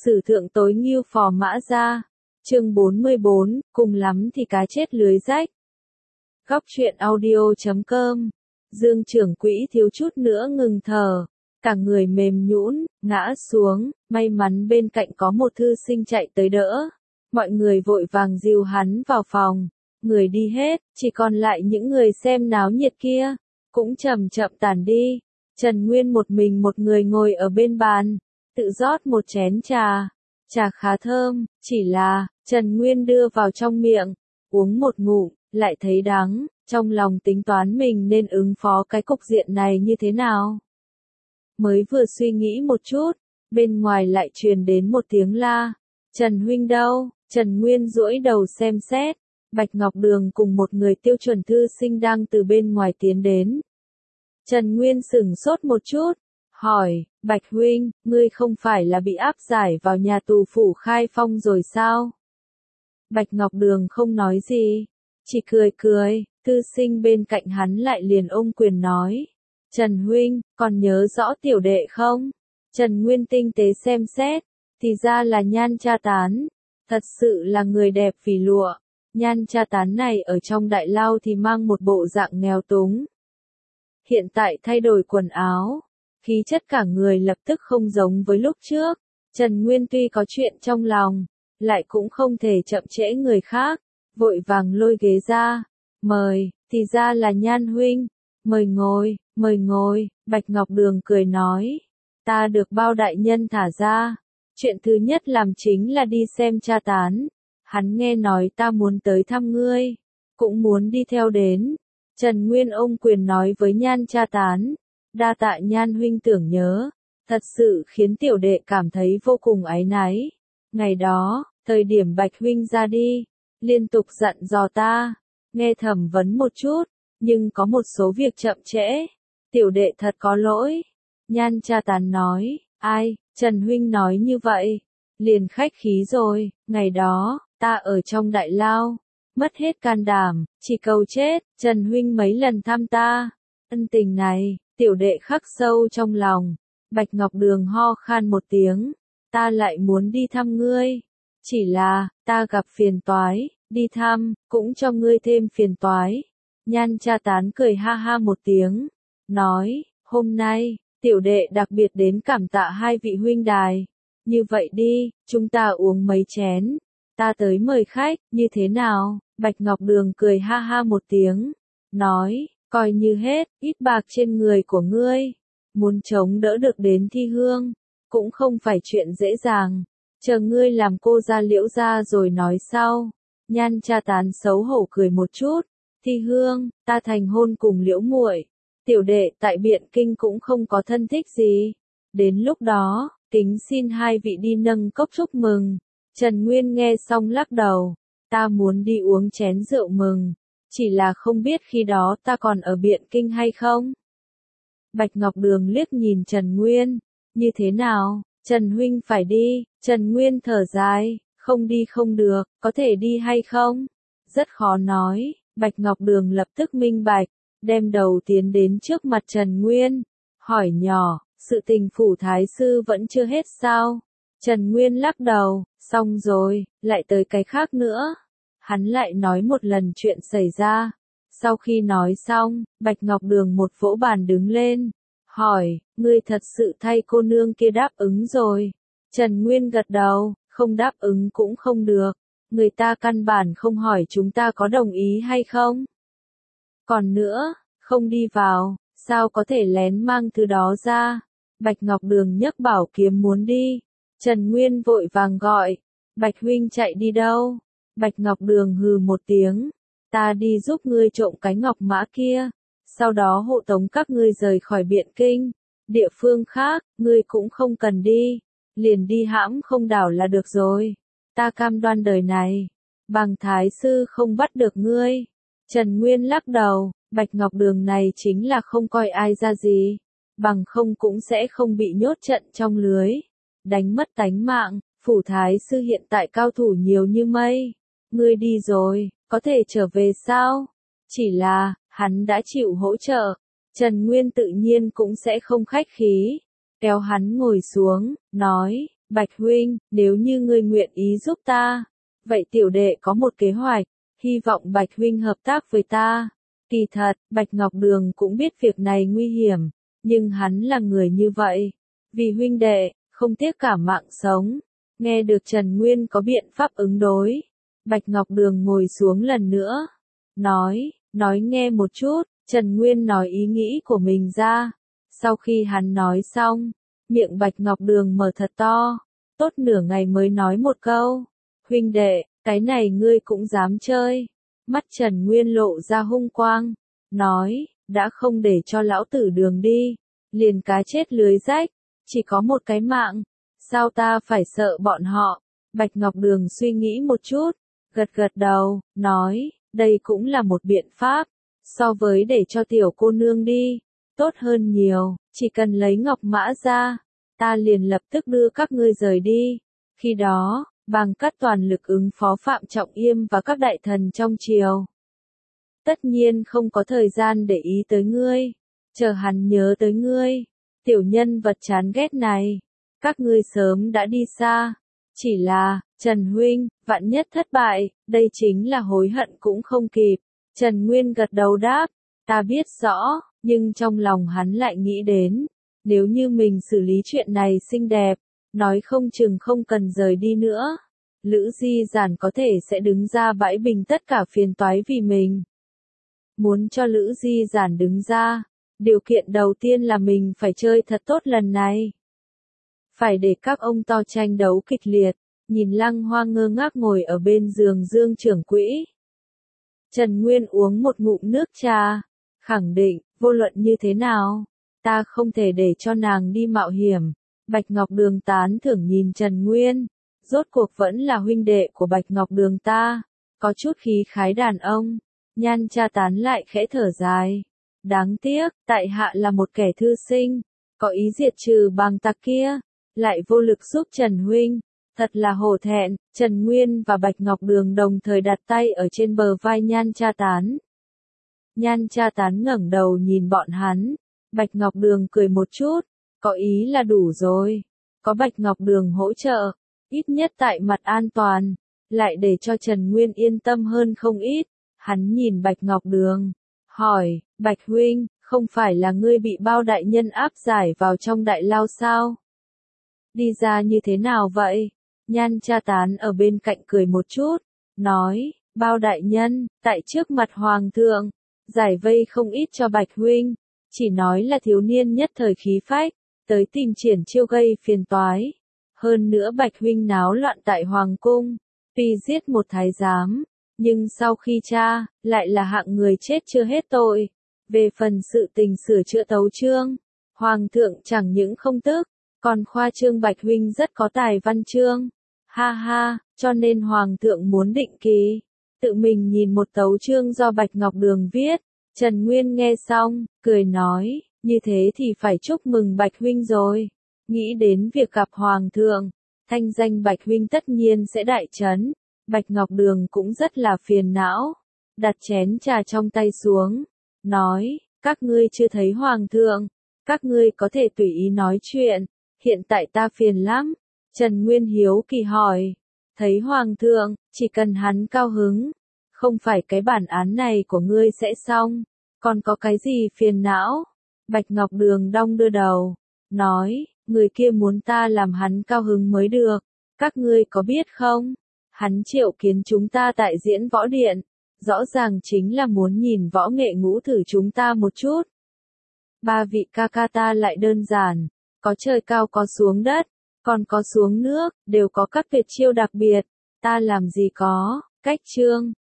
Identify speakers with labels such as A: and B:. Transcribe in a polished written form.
A: Sử thượng tối ngưu phò mã ra. Chương 44, cùng lắm thì cá chết lưới rách. Góc truyện audio.com. Dương trưởng quỹ thiếu chút nữa ngừng thở, cả người mềm nhũn, ngã xuống, may mắn bên cạnh có một thư sinh chạy tới đỡ. Mọi người vội vàng dìu hắn vào phòng, người đi hết, chỉ còn lại những người xem náo nhiệt kia, cũng chậm chậm tản đi. Trần Nguyên một mình một người ngồi ở bên bàn, tự rót một chén trà. Trà khá thơm, chỉ là, Trần Nguyên đưa vào trong miệng, uống một ngụm, lại thấy đắng, trong lòng tính toán mình nên ứng phó cái cục diện này như thế nào. Mới vừa suy nghĩ một chút, bên ngoài lại truyền đến một tiếng la. Trần huynh đâu? Trần Nguyên duỗi đầu xem xét, Bạch Ngọc Đường cùng một người tiêu chuẩn thư sinh đang từ bên ngoài tiến đến. Trần Nguyên sửng sốt một chút, hỏi, Bạch huynh, ngươi không phải là bị áp giải vào nhà tù phủ Khai Phong rồi sao? Bạch Ngọc Đường không nói gì, chỉ cười cười, thư sinh bên cạnh hắn lại liền ôm quyền nói. Trần huynh, còn nhớ rõ tiểu đệ không? Trần Nguyên tinh tế xem xét, thì ra là Nhan Cha Tán, thật sự là người đẹp vì lụa. Nhan Cha Tán này ở trong đại lao thì mang một bộ dạng nghèo túng. Hiện tại thay đổi quần áo, khí chất cả người lập tức không giống với lúc trước. Trần Nguyên tuy có chuyện trong lòng, lại cũng không thể chậm trễ người khác, vội vàng lôi ghế ra, mời, thì ra là Nhan huynh, mời ngồi, Bạch Ngọc Đường cười nói, ta được bao đại nhân thả ra, chuyện thứ nhất làm chính là đi xem Cha Tán, hắn nghe nói ta muốn tới thăm ngươi, cũng muốn đi theo đến. Trần Nguyên ôm quyền nói với Nhan Cha Tán, đa tạ Nhan huynh tưởng nhớ, thật sự khiến tiểu đệ cảm thấy vô cùng áy náy. Ngày đó, thời điểm Bạch huynh ra đi, liên tục dặn dò ta, nghe thẩm vấn một chút, nhưng có một số việc chậm trễ, tiểu đệ thật có lỗi. Nhan Cha Tán nói, ai, Trần huynh nói như vậy, liền khách khí rồi, ngày đó, ta ở trong đại lao, mất hết can đảm, chỉ cầu chết, Trần huynh mấy lần thăm ta, ân tình này, tiểu đệ khắc sâu trong lòng. Bạch Ngọc Đường ho khan một tiếng, ta lại muốn đi thăm ngươi, chỉ là, ta gặp phiền toái, đi thăm, cũng cho ngươi thêm phiền toái. Nhan Cha Tán cười ha ha một tiếng, nói, hôm nay, tiểu đệ đặc biệt đến cảm tạ hai vị huynh đài, như vậy đi, chúng ta uống mấy chén, ta tới mời khách, như thế nào? Bạch Ngọc Đường cười ha ha một tiếng, nói, coi như hết, ít bạc trên người của ngươi, muốn chống đỡ được đến thi hương, cũng không phải chuyện dễ dàng, chờ ngươi làm cô gia Liễu gia rồi nói sau. Nhan Cha Tán xấu hổ cười một chút, thi hương, ta thành hôn cùng Liễu muội, tiểu đệ tại Biện Kinh cũng không có thân thích gì, đến lúc đó, kính xin hai vị đi nâng cốc chúc mừng. Trần Nguyên nghe xong lắc đầu, ta muốn đi uống chén rượu mừng, chỉ là không biết khi đó ta còn ở Biện Kinh hay không. Bạch Ngọc Đường liếc nhìn Trần Nguyên, như thế nào, Trần huynh phải đi. Trần Nguyên thở dài, không đi không được, có thể đi hay không? Rất khó nói. Bạch Ngọc Đường lập tức minh bạch, đem đầu tiến đến trước mặt Trần Nguyên, hỏi nhỏ, sự tình phủ thái sư vẫn chưa hết sao? Trần Nguyên lắc đầu, xong rồi, lại tới cái khác nữa. Hắn lại nói một lần chuyện xảy ra. Sau khi nói xong, Bạch Ngọc Đường một vỗ bàn đứng lên, hỏi, ngươi thật sự thay cô nương kia đáp ứng rồi? Trần Nguyên gật đầu, không đáp ứng cũng không được, người ta căn bản không hỏi chúng ta có đồng ý hay không. Còn nữa, không đi vào, sao có thể lén mang thứ đó ra? Bạch Ngọc Đường nhấc bảo kiếm muốn đi. Trần Nguyên vội vàng gọi, Bạch huynh chạy đi đâu? Bạch Ngọc Đường hừ một tiếng, ta đi giúp ngươi trộm cái ngọc mã kia, sau đó hộ tống các ngươi rời khỏi Biện Kinh, địa phương khác, ngươi cũng không cần đi, liền đi hãm không đảo là được rồi, ta cam đoan đời này, bằng thái sư không bắt được ngươi. Trần Nguyên lắc đầu, Bạch Ngọc Đường này chính là không coi ai ra gì, bằng không cũng sẽ không bị nhốt trận trong lưới, đánh mất tánh mạng. Phủ thái sư hiện tại cao thủ nhiều như mây, ngươi đi rồi, có thể trở về sao? Chỉ là, hắn đã chịu hỗ trợ, Trần Nguyên tự nhiên cũng sẽ không khách khí, kéo hắn ngồi xuống, nói, Bạch huynh, nếu như ngươi nguyện ý giúp ta, vậy tiểu đệ có một kế hoạch, hy vọng Bạch huynh hợp tác với ta. Kỳ thật, Bạch Ngọc Đường cũng biết việc này nguy hiểm, nhưng hắn là người như vậy. Vì huynh đệ, không tiếc cả mạng sống. Nghe được Trần Nguyên có biện pháp ứng đối. Bạch Ngọc Đường ngồi xuống lần nữa. Nói nghe một chút, Trần Nguyên nói ý nghĩ của mình ra. Sau khi hắn nói xong, miệng Bạch Ngọc Đường mở thật to. Tốt nửa ngày mới nói một câu. Huynh đệ, cái này ngươi cũng dám chơi. Mắt Trần Nguyên lộ ra hung quang. Nói, đã không để cho lão tử Đường đi. Liền cá chết lưới rách. Chỉ có một cái mạng. Sao ta phải sợ bọn họ? Bạch Ngọc Đường suy nghĩ một chút. Gật gật đầu, nói, đây cũng là một biện pháp. So với để cho tiểu cô nương đi. Tốt hơn nhiều, chỉ cần lấy ngọc mã ra. Ta liền lập tức đưa các ngươi rời đi. Khi đó, Bàng Cát toàn lực ứng phó Phạm Trọng Yêm và các đại thần trong triều. Tất nhiên không có thời gian để ý tới ngươi. Chờ hắn nhớ tới ngươi. Tiểu nhân vật chán ghét này. Các ngươi sớm đã đi xa. Chỉ là, Trần huynh, vạn nhất thất bại, đây chính là hối hận cũng không kịp. Trần Nguyên gật đầu đáp. Ta biết rõ, nhưng trong lòng hắn lại nghĩ đến. Nếu như mình xử lý chuyện này xinh đẹp, nói không chừng không cần rời đi nữa. Lữ Di Giản có thể sẽ đứng ra bãi bình tất cả phiền toái vì mình. Muốn cho Lữ Di Giản đứng ra, điều kiện đầu tiên là mình phải chơi thật tốt lần này. Phải để các ông to tranh đấu kịch liệt, nhìn Lăng Hoa ngơ ngác ngồi ở bên giường Dương trưởng quỹ. Trần Nguyên uống một ngụm nước trà, khẳng định, vô luận như thế nào, ta không thể để cho nàng đi mạo hiểm. Bạch Ngọc Đường tán thưởng nhìn Trần Nguyên, rốt cuộc vẫn là huynh đệ của Bạch Ngọc Đường ta, có chút khí khái đàn ông. Nhan Cha Tán lại khẽ thở dài. Đáng tiếc, tại hạ là một kẻ thư sinh, có ý diệt trừ Bàng tặc kia, lại vô lực giúp Trần huynh, thật là hổ thẹn. Trần Nguyên và Bạch Ngọc Đường đồng thời đặt tay ở trên bờ vai Nhan Cha Tán. Nhan Cha Tán ngẩng đầu nhìn bọn hắn, Bạch Ngọc Đường cười một chút, có ý là đủ rồi, có Bạch Ngọc Đường hỗ trợ, ít nhất tại mặt an toàn, lại để cho Trần Nguyên yên tâm hơn không ít. Hắn nhìn Bạch Ngọc Đường, hỏi, Bạch huynh, không phải là ngươi bị Bao đại nhân áp giải vào trong đại lao sao? Đi ra như thế nào vậy? Nhan Cha Tán ở bên cạnh cười một chút, nói, Bao đại nhân, tại trước mặt hoàng thượng, giải vây không ít cho Bạch huynh, chỉ nói là thiếu niên nhất thời khí phách, tới tìm Triển Chiêu gây phiền toái. Hơn nữa Bạch huynh náo loạn tại hoàng cung, tuy giết một thái giám, nhưng sau khi tra, lại là hạng người chết chưa hết tội. Về phần sự tình sửa chữa tấu chương, hoàng thượng chẳng những không tức, còn khoa trương Bạch huynh rất có tài văn chương. Ha ha, cho nên hoàng thượng muốn định kỳ, tự mình nhìn một tấu chương do Bạch Ngọc Đường viết. Trần Nguyên nghe xong, cười nói, như thế thì phải chúc mừng Bạch huynh rồi. Nghĩ đến việc gặp hoàng thượng, thanh danh Bạch huynh tất nhiên sẽ đại chấn. Bạch Ngọc Đường cũng rất là phiền não, đặt chén trà trong tay xuống, nói, các ngươi chưa thấy hoàng thượng, các ngươi có thể tùy ý nói chuyện, hiện tại ta phiền lắm. Trần Nguyên hiếu kỳ hỏi, thấy hoàng thượng, chỉ cần hắn cao hứng, không phải cái bản án này của ngươi sẽ xong, còn có cái gì phiền não? Bạch Ngọc Đường đong đưa đầu, nói, người kia muốn ta làm hắn cao hứng mới được, các ngươi có biết không? Hắn triệu kiến chúng ta tại Diễn Võ Điện, rõ ràng chính là muốn nhìn võ nghệ ngũ thử chúng ta một chút. Ba vị ca ca ta lại đơn giản, có trời cao có xuống đất, còn có xuống nước, đều có các tuyệt chiêu đặc biệt, ta làm gì có, cách chương.